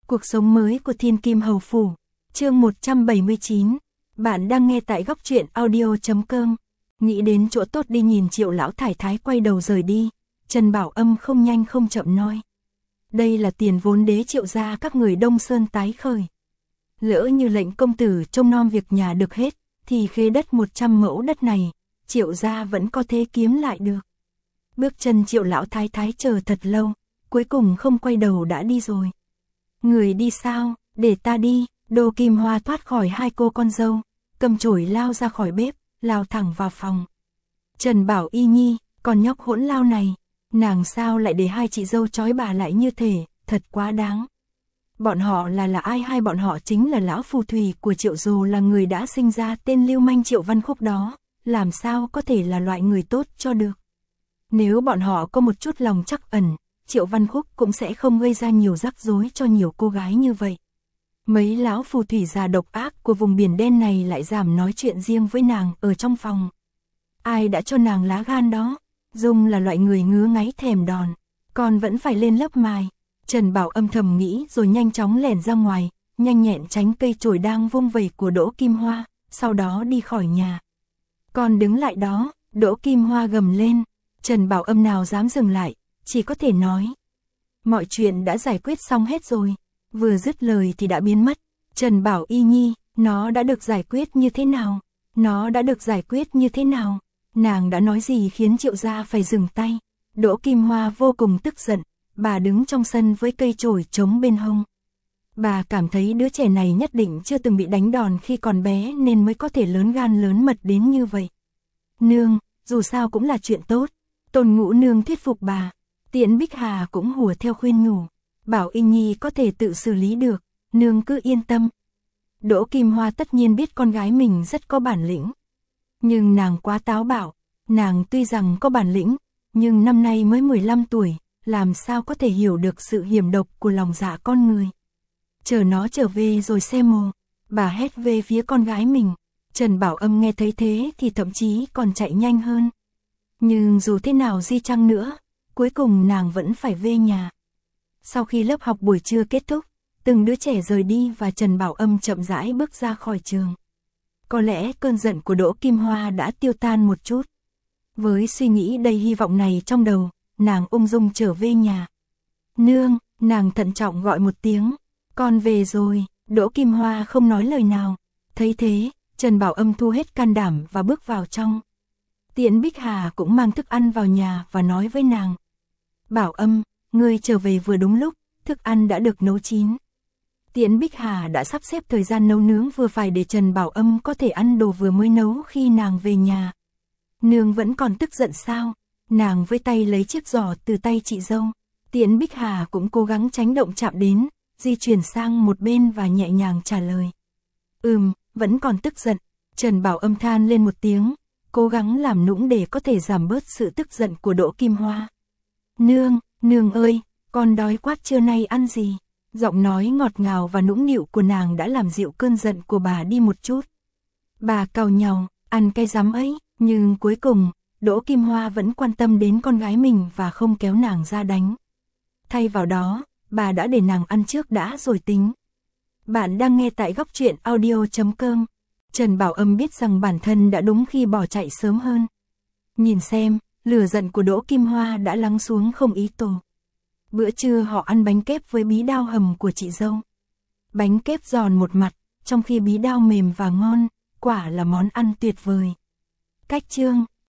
Cuộc sống mới của Thiên Kim Hầu Phủ, chương 179. Bạn đang nghe tại góc truyện audio.com. Nghĩ đến chỗ tốt đi nhìn Triệu lão thái thái quay đầu rời đi, Trần Bảo Âm không nhanh không chậm nói. Đây là tiền vốn đế Triệu gia các người Đông Sơn tái khởi. Lỡ như lệnh công tử trông nom việc nhà được hết, thì khế đất 100 mẫu đất này, Triệu gia vẫn có thể kiếm lại được. Bước chân Triệu lão thái thái chờ thật lâu, cuối cùng không quay đầu đã đi rồi. Người đi sao, để ta đi. Đô Kim Hoa thoát khỏi hai cô con dâu, cầm chổi lao ra khỏi bếp, lao thẳng vào phòng. Trần Bảo Y Nhi, con nhóc hỗn lao này, nàng sao lại để hai chị dâu trói bà lại như thế, thật quá đáng. Bọn họ là ai? Hai bọn họ chính là lão phù thủy của Triệu Dù, là người đã sinh ra tên lưu manh Triệu Văn Khúc đó, làm sao có thể là loại người tốt cho được. Nếu bọn họ có một chút lòng trắc ẩn, Triệu Văn Khúc cũng sẽ không gây ra nhiều rắc rối cho nhiều cô gái như vậy. Mấy lão phù thủy già độc ác của vùng biển đen này lại dám nói chuyện riêng với nàng ở trong phòng. Ai đã cho nàng lá gan đó? Dung là loại người ngứa ngáy thèm đòn, còn vẫn phải lên lớp mài. Trần Bảo âm thầm nghĩ rồi nhanh chóng lẻn ra ngoài, nhanh nhẹn tránh cây chổi đang vung vẩy của Đỗ Kim Hoa, sau đó đi khỏi nhà. Còn đứng lại đó, Đỗ Kim Hoa gầm lên, Trần Bảo âm nào dám dừng lại, chỉ có thể nói. Mọi chuyện đã giải quyết xong hết rồi. Vừa dứt lời thì đã biến mất. Trần Bảo Y Nhi, nó đã được giải quyết như thế nào? Nó đã được giải quyết như thế nào? Nàng đã nói gì khiến Triệu gia phải dừng tay? Đỗ Kim Hoa vô cùng tức giận, bà đứng trong sân với cây chổi trống bên hông. Bà cảm thấy đứa trẻ này nhất định chưa từng bị đánh đòn khi còn bé nên mới có thể lớn gan lớn mật đến như vậy. Nương, dù sao cũng là chuyện tốt. Tôn Ngũ nương thuyết phục bà. Tiễn Bích Hà cũng hùa theo khuyên nhủ. Bảo Y Nhi có thể tự xử lý được, nương cứ yên tâm. Đỗ Kim Hoa tất nhiên biết con gái mình rất có bản lĩnh. Nhưng nàng quá táo bạo, nàng tuy rằng có bản lĩnh, nhưng năm nay mới 15 tuổi, làm sao có thể hiểu được sự hiểm độc của lòng dạ con người. Chờ nó trở về rồi xem mồ, bà hét về phía con gái mình. Trần Bảo âm nghe thấy thế thì thậm chí còn chạy nhanh hơn. Nhưng dù thế nào di chăng nữa, cuối cùng nàng vẫn phải về nhà. Sau khi lớp học buổi trưa kết thúc, từng đứa trẻ rời đi và Trần Bảo âm chậm rãi bước ra khỏi trường. Có lẽ cơn giận của Đỗ Kim Hoa đã tiêu tan một chút. Với suy nghĩ đầy hy vọng này trong đầu, nàng ung dung trở về nhà. Nương, nàng thận trọng gọi một tiếng, con về rồi. Đỗ Kim Hoa không nói lời nào. Thấy thế, Trần Bảo âm thu hết can đảm và bước vào trong. Tiễn Bích Hà cũng mang thức ăn vào nhà và nói với nàng. Bảo âm, ngươi trở về vừa đúng lúc, thức ăn đã được nấu chín. Tiễn Bích Hà đã sắp xếp thời gian nấu nướng vừa phải để Trần Bảo âm có thể ăn đồ vừa mới nấu khi nàng về nhà. Nương vẫn còn tức giận sao? Nàng với tay lấy chiếc giỏ từ tay chị dâu. Tiễn Bích Hà cũng cố gắng tránh động chạm đến, di chuyển sang một bên và nhẹ nhàng trả lời. Vẫn còn tức giận. Trần Bảo âm than lên một tiếng, cố gắng làm nũng để có thể giảm bớt sự tức giận của Đỗ Kim Hoa. Nương ơi, con đói quá, trưa nay ăn gì? Giọng nói ngọt ngào và nũng nịu của nàng đã làm dịu cơn giận của bà đi một chút. Bà càu nhàu, ăn cái rắm ấy, nhưng cuối cùng, Đỗ Kim Hoa vẫn quan tâm đến con gái mình và không kéo nàng ra đánh. Thay vào đó, bà đã để nàng ăn trước đã rồi tính. Bạn đang nghe tại góc truyện audio.com. Trần Bảo âm biết rằng bản thân đã đúng khi bỏ chạy sớm hơn. Nhìn xem, lửa giận của Đỗ Kim Hoa đã lắng xuống không ý tổ. Bữa trưa họ ăn bánh kép với bí đao hầm của chị dâu. Bánh kép giòn một mặt, trong khi bí đao mềm và ngon, quả là món ăn tuyệt vời. Cách chương